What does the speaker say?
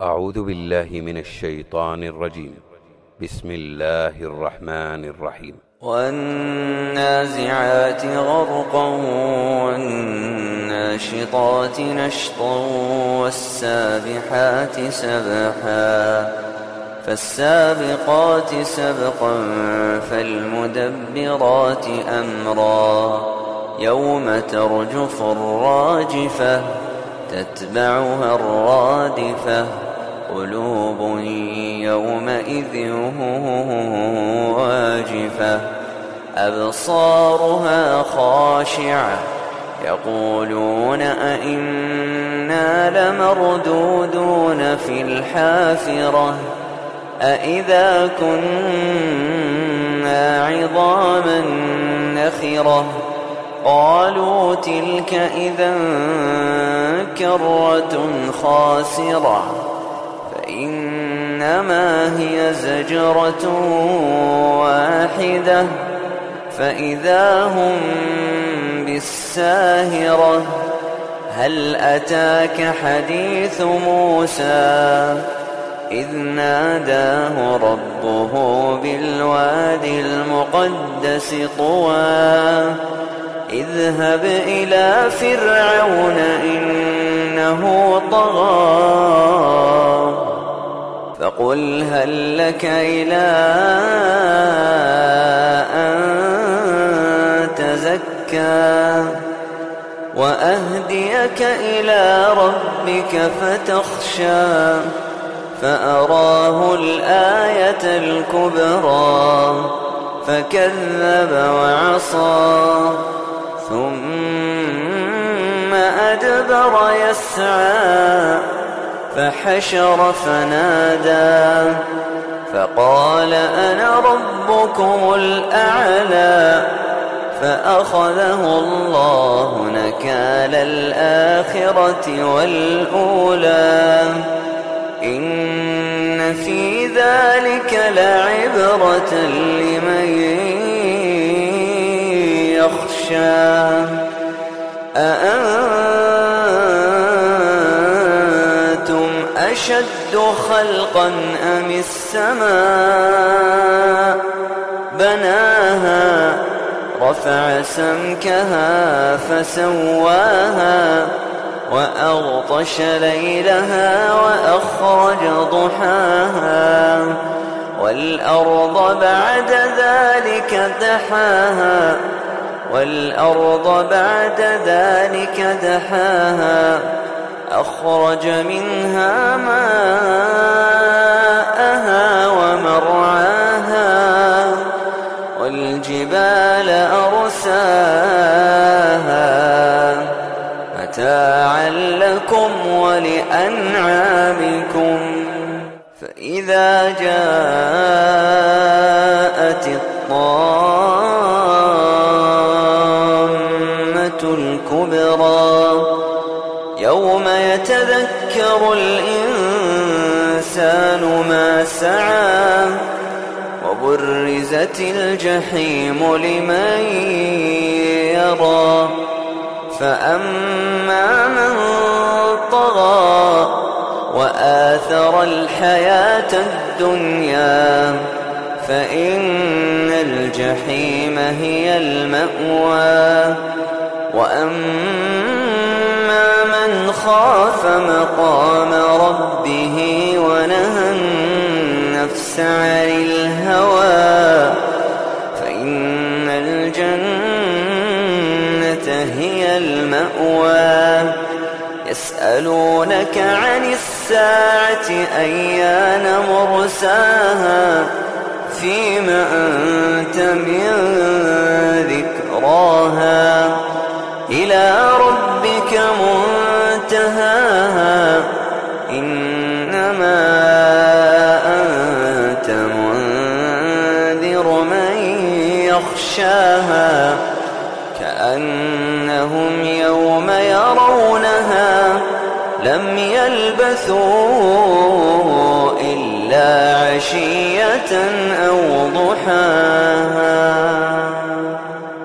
أعوذ بالله من الشيطان الرجيم. بسم الله الرحمن الرحيم. والنازعات غرقا والناشطات نشطا والسابحات سبحا فالسابقات سبقا فالمدبرات أمرا يوم ترجف الراجفة تتبعها الرادفة قلوب يومئذ واجفة أبصارها خاشعة يقولون أئنا لمردودون في الحافرة أئذا كنا عظاما نخرة قالوا تلك إذا كرة خاسرة فإنما هي زجرة واحدة فإذا هم بالساهرة هل أتاك حديث موسى إذ ناداه ربه بالوادي المقدس طوى اذهب إلى فرعون إنه طغى فقل هل لك إلى أن تزكى وأهديك إلى ربك فتخشى فأراه الآية الكبرى فكذب وعصى ثم أدبر يسعى فحشر فنادى فقال أنا ربكم الأعلى فأخذه الله نكال الآخرة والأولى إن في ذلك لعبرة لمن يخشى أأنتم أشد خلقا أم السماء بناها رفع سمكها فسواها وأغطش ليلها وأخرج ضحاها والأرض بعد ذلك دحاها أخرج منها ماءها ومرعاها والجبال أرساها متاعا لكم ولأنعامكم فإذا جاءت الطامة الكبرى يوم يتذكر الإنسان ما سعى وبرزت الجحيم لمن يرى فأما من طغى وآثر الحياة الدنيا فإن الجحيم هي المأوى وأما من خاف مقام ربه ونهى النفس عن الهوى فإن الجنة هي المأوى يسألونك عن الساعة أيان مرساها فيم أنت من ذكراها إلى ربك منتهاها إنما أنت منذر من يخشاها كأنهم يوم يرونها لم يلبثوا إلا عشية أو ضحاها.